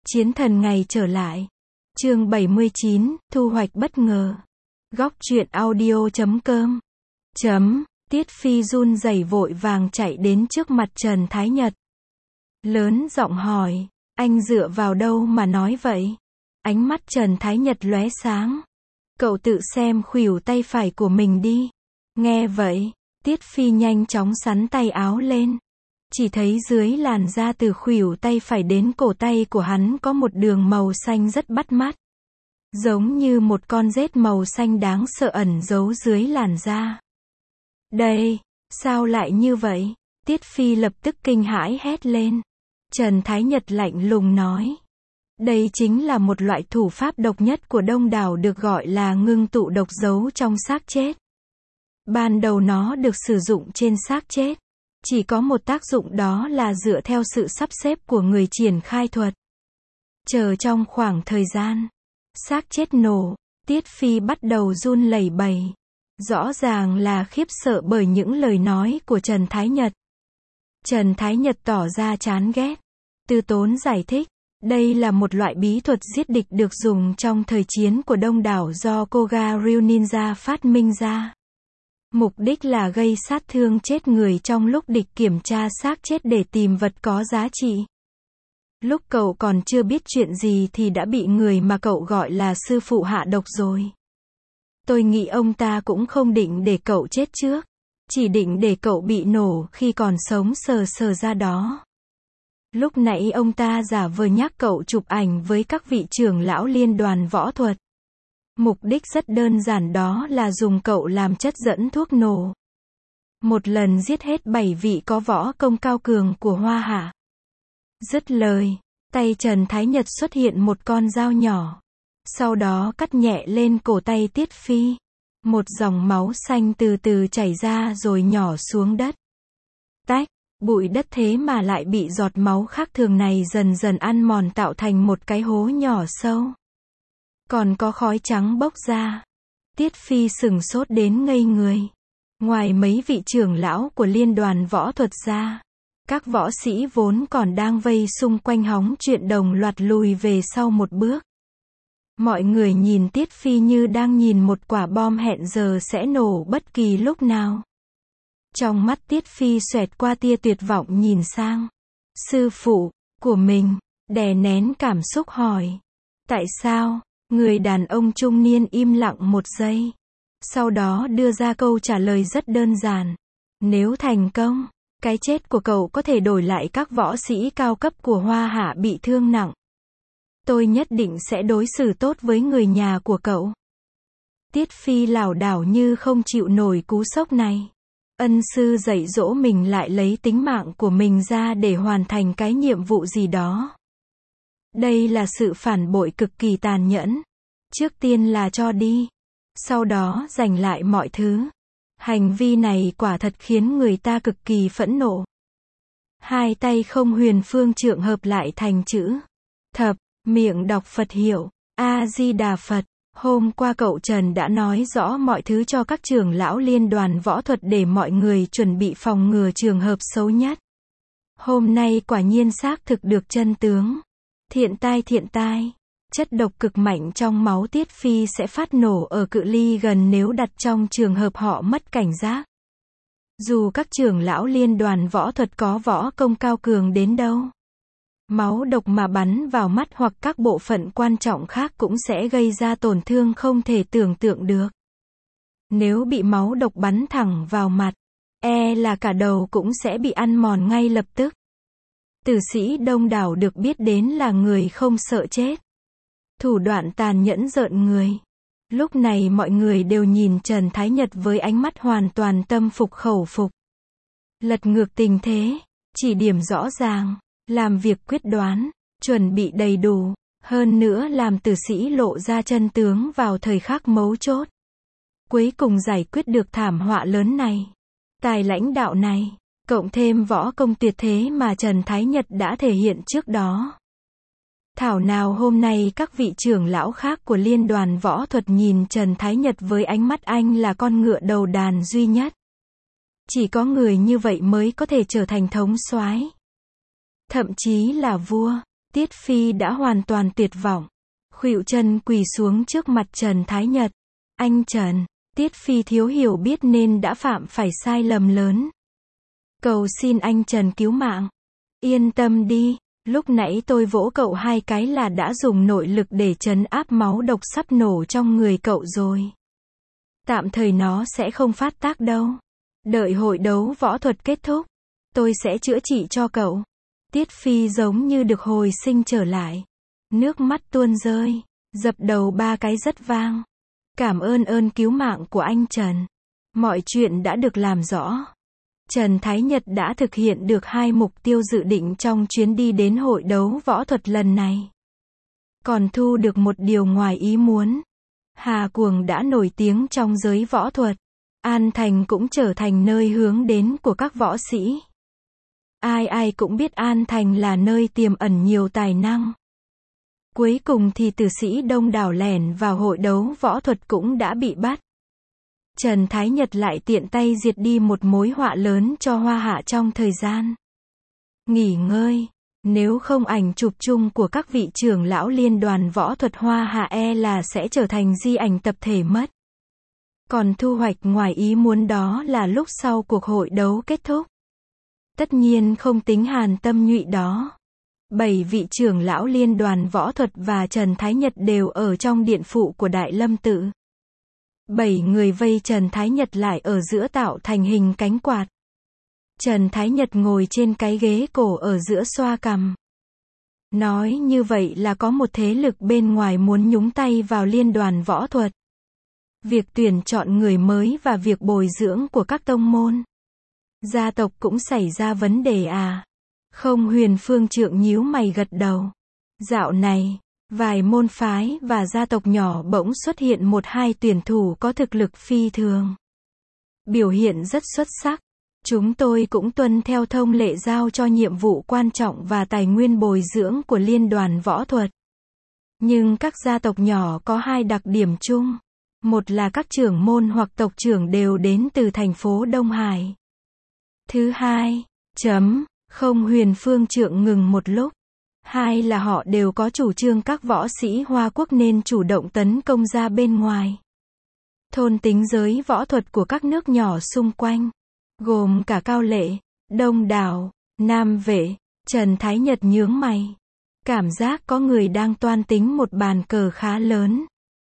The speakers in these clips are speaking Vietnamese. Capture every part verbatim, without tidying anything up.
Chiến thần ngày trở lại. Chương bảy mươi chín, thu hoạch bất ngờ. Góc truyện audio chấm com. Chấm, Tiết Phi run rẩy vội vàng chạy đến trước mặt Trần Thái Nhật. Lớn giọng hỏi, anh dựa vào đâu mà nói vậy? Ánh mắt Trần Thái Nhật lóe sáng. Cậu tự xem khuỷu tay phải của mình đi. Nghe vậy, Tiết Phi nhanh chóng xắn tay áo lên. Chỉ thấy dưới làn da từ khuỷu tay phải đến cổ tay của hắn có một đường màu xanh rất bắt mắt. Giống như một con rết màu xanh đáng sợ ẩn giấu dưới làn da. Đây, sao lại như vậy? Tiết Phi lập tức kinh hãi hét lên. Trần Thái Nhật lạnh lùng nói. Đây chính là một loại thủ pháp độc nhất của Đông Đảo được gọi là ngưng tụ độc giấu trong xác chết. Ban đầu nó được sử dụng trên xác chết. Chỉ có một tác dụng, đó là dựa theo sự sắp xếp của người triển khai thuật. Chờ trong khoảng thời gian xác chết nổ, Tiết Phi bắt đầu run lẩy bẩy. Rõ ràng là khiếp sợ bởi những lời nói của Trần Thái Nhật. Trần Thái Nhật tỏ ra chán ghét. Từ Tốn giải thích, đây là một loại bí thuật giết địch được dùng trong thời chiến của Đông Đảo do Koga Ryu Ninja phát minh ra. Mục đích là gây sát thương chết người trong lúc địch kiểm tra xác chết để tìm vật có giá trị. Lúc cậu còn chưa biết chuyện gì thì đã bị người mà cậu gọi là sư phụ hạ độc rồi. Tôi nghĩ ông ta cũng không định để cậu chết trước. Chỉ định để cậu bị nổ khi còn sống sờ sờ ra đó. Lúc nãy ông ta giả vờ nhắc cậu chụp ảnh với các vị trưởng lão liên đoàn võ thuật. Mục đích rất đơn giản, đó là dùng cậu làm chất dẫn thuốc nổ. Một lần giết hết bảy vị có võ công cao cường của Hoa Hạ. Dứt lời, tay Trần Thái Nhật xuất hiện một con dao nhỏ. Sau đó cắt nhẹ lên cổ tay Tiết Phi. Một dòng máu xanh từ từ chảy ra rồi nhỏ xuống đất. Tách, bụi đất thế mà lại bị giọt máu khác thường này dần dần ăn mòn tạo thành một cái hố nhỏ sâu. Còn có khói trắng bốc ra. Tiết Phi sửng sốt đến ngây người. Ngoài mấy vị trưởng lão của liên đoàn võ thuật ra, các võ sĩ vốn còn đang vây xung quanh hóng chuyện đồng loạt lùi về sau một bước. Mọi người nhìn Tiết Phi như đang nhìn một quả bom hẹn giờ sẽ nổ bất kỳ lúc nào. Trong mắt Tiết Phi xoẹt qua tia tuyệt vọng nhìn sang sư phụ của mình, đè nén cảm xúc hỏi. Tại sao? Người đàn ông trung niên im lặng một giây. Sau đó đưa ra câu trả lời rất đơn giản. Nếu thành công, cái chết của cậu có thể đổi lại các võ sĩ cao cấp của Hoa Hạ bị thương nặng. Tôi nhất định sẽ đối xử tốt với người nhà của cậu. Tiết Phi lảo đảo như không chịu nổi cú sốc này. Ân sư dạy dỗ mình lại lấy tính mạng của mình ra để hoàn thành cái nhiệm vụ gì đó. Đây là sự phản bội cực kỳ tàn nhẫn. Trước tiên là cho đi, sau đó giành lại mọi thứ. Hành vi này quả thật khiến người ta cực kỳ phẫn nộ. Hai tay không huyền phương trượng hợp lại thành chữ thập, miệng đọc Phật hiệu, A-di-đà Phật. Hôm qua cậu Trần đã nói rõ mọi thứ cho các trưởng lão liên đoàn võ thuật để mọi người chuẩn bị phòng ngừa trường hợp xấu nhất. Hôm nay quả nhiên xác thực được chân tướng. Thiện tai thiện tai. Chất độc cực mạnh trong máu Tiết Phi sẽ phát nổ ở cự ly gần nếu đặt trong trường hợp họ mất cảnh giác. Dù các trưởng lão liên đoàn võ thuật có võ công cao cường đến đâu, máu độc mà bắn vào mắt hoặc các bộ phận quan trọng khác cũng sẽ gây ra tổn thương không thể tưởng tượng được. Nếu bị máu độc bắn thẳng vào mặt, e là cả đầu cũng sẽ bị ăn mòn ngay lập tức. Tử sĩ Đông Đảo được biết đến là người không sợ chết. Thủ đoạn tàn nhẫn rợn người. Lúc này mọi người đều nhìn Trần Thái Nhật với ánh mắt hoàn toàn tâm phục khẩu phục. Lật ngược tình thế, chỉ điểm rõ ràng, làm việc quyết đoán, chuẩn bị đầy đủ, hơn nữa làm tử sĩ lộ ra chân tướng vào thời khắc mấu chốt. Cuối cùng giải quyết được thảm họa lớn này. Tài lãnh đạo này, cộng thêm võ công tuyệt thế mà Trần Thái Nhật đã thể hiện trước đó. Thảo nào hôm nay các vị trưởng lão khác của liên đoàn võ thuật nhìn Trần Thái Nhật với ánh mắt anh là con ngựa đầu đàn duy nhất. Chỉ có người như vậy mới có thể trở thành thống soái, thậm chí là vua. Tiết Phi đã hoàn toàn tuyệt vọng. Khuỵu chân quỳ xuống trước mặt Trần Thái Nhật. Anh Trần, Tiết Phi thiếu hiểu biết nên đã phạm phải sai lầm lớn. Cầu xin anh Trần cứu mạng. Yên tâm đi, lúc nãy tôi vỗ cậu hai cái là đã dùng nội lực để trấn áp máu độc sắp nổ trong người cậu rồi. Tạm thời nó sẽ không phát tác đâu. Đợi hội đấu võ thuật kết thúc, tôi sẽ chữa trị cho cậu. Tiết Phi giống như được hồi sinh trở lại. Nước mắt tuôn rơi, dập đầu ba cái rất vang. Cảm ơn ơn cứu mạng của anh Trần. Mọi chuyện đã được làm rõ. Trần Thái Nhật đã thực hiện được hai mục tiêu dự định trong chuyến đi đến hội đấu võ thuật lần này. Còn thu được một điều ngoài ý muốn. Hà Cuồng đã nổi tiếng trong giới võ thuật. An Thành cũng trở thành nơi hướng đến của các võ sĩ. Ai ai cũng biết An Thành là nơi tiềm ẩn nhiều tài năng. Cuối cùng thì tử sĩ đông đảo lẻn vào hội đấu võ thuật cũng đã bị bắt. Trần Thái Nhật lại tiện tay diệt đi một mối họa lớn cho Hoa Hạ trong thời gian nghỉ ngơi. Nếu không ảnh chụp chung của các vị trưởng lão liên đoàn võ thuật Hoa Hạ e là sẽ trở thành di ảnh tập thể mất. Còn thu hoạch ngoài ý muốn đó là lúc sau cuộc hội đấu kết thúc. Tất nhiên không tính Hàn Tâm Nhụy đó. Bảy vị trưởng lão liên đoàn võ thuật và Trần Thái Nhật đều ở trong điện phụ của Đại Lâm Tự. Bảy người vây Trần Thái Nhật lại ở giữa tạo thành hình cánh quạt. Trần Thái Nhật ngồi trên cái ghế cổ ở giữa xoa cằm. Nói như vậy là có một thế lực bên ngoài muốn nhúng tay vào liên đoàn võ thuật. Việc tuyển chọn người mới và việc bồi dưỡng của các tông môn, gia tộc cũng xảy ra vấn đề à? Không, Huyền Phương Trượng nhíu mày gật đầu. Dạo này, vài môn phái và gia tộc nhỏ bỗng xuất hiện một hai tuyển thủ có thực lực phi thường. Biểu hiện rất xuất sắc. Chúng tôi cũng tuân theo thông lệ giao cho nhiệm vụ quan trọng và tài nguyên bồi dưỡng của liên đoàn võ thuật. Nhưng các gia tộc nhỏ có hai đặc điểm chung. Một là các trưởng môn hoặc tộc trưởng đều đến từ thành phố Đông Hải. Thứ hai, chấm, không Huyền Phương Trượng ngừng một lúc. Hai là họ đều có chủ trương các võ sĩ Hoa Quốc nên chủ động tấn công ra bên ngoài. Thôn tính giới võ thuật của các nước nhỏ xung quanh, gồm cả Cao Lệ, Đông Đảo, Nam Vệ. Trần Thái Nhật nhướng mày. Cảm giác có người đang toan tính một bàn cờ khá lớn.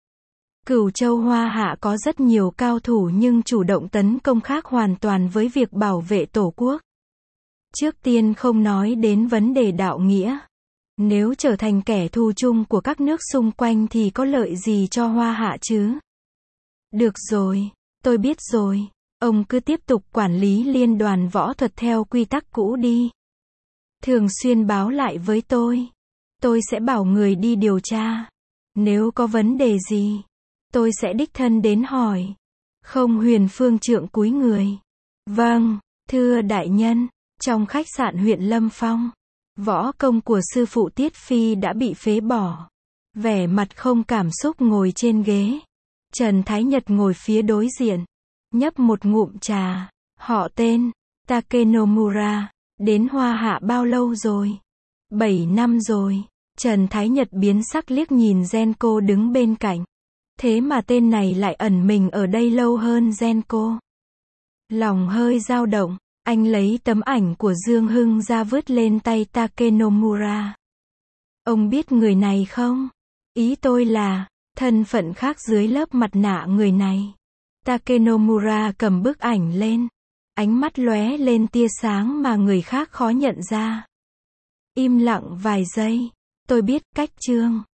Cửu Châu Hoa Hạ có rất nhiều cao thủ nhưng chủ động tấn công khác hoàn toàn với việc bảo vệ tổ quốc. Trước tiên không nói đến vấn đề đạo nghĩa. Nếu trở thành kẻ thù chung của các nước xung quanh thì có lợi gì cho Hoa Hạ chứ? Được rồi, tôi biết rồi. Ông cứ tiếp tục quản lý liên đoàn võ thuật theo quy tắc cũ đi. Thường xuyên báo lại với tôi. Tôi sẽ bảo người đi điều tra. Nếu có vấn đề gì, tôi sẽ đích thân đến hỏi. Không Huyền Phương Trượng cúi người. Vâng, thưa đại nhân. Trong khách sạn huyện Lâm Phong, võ công của sư phụ Tiết Phi đã bị phế bỏ. Vẻ mặt không cảm xúc ngồi trên ghế. Trần Thái Nhật ngồi phía đối diện. Nhấp một ngụm trà. Họ tên, Takenomura. Đến Hoa Hạ bao lâu rồi? Bảy năm rồi. Trần Thái Nhật biến sắc liếc nhìn Genko đứng bên cạnh. Thế mà tên này lại ẩn mình ở đây lâu hơn Genko. Lòng hơi dao động. Anh lấy tấm ảnh của Dương Hưng ra vứt lên tay Takenomura. Ông biết người này không? Ý tôi là, thân phận khác dưới lớp mặt nạ người này. Takenomura cầm bức ảnh lên. Ánh mắt lóe lên tia sáng mà người khác khó nhận ra. Im lặng vài giây. Tôi biết cách Trương.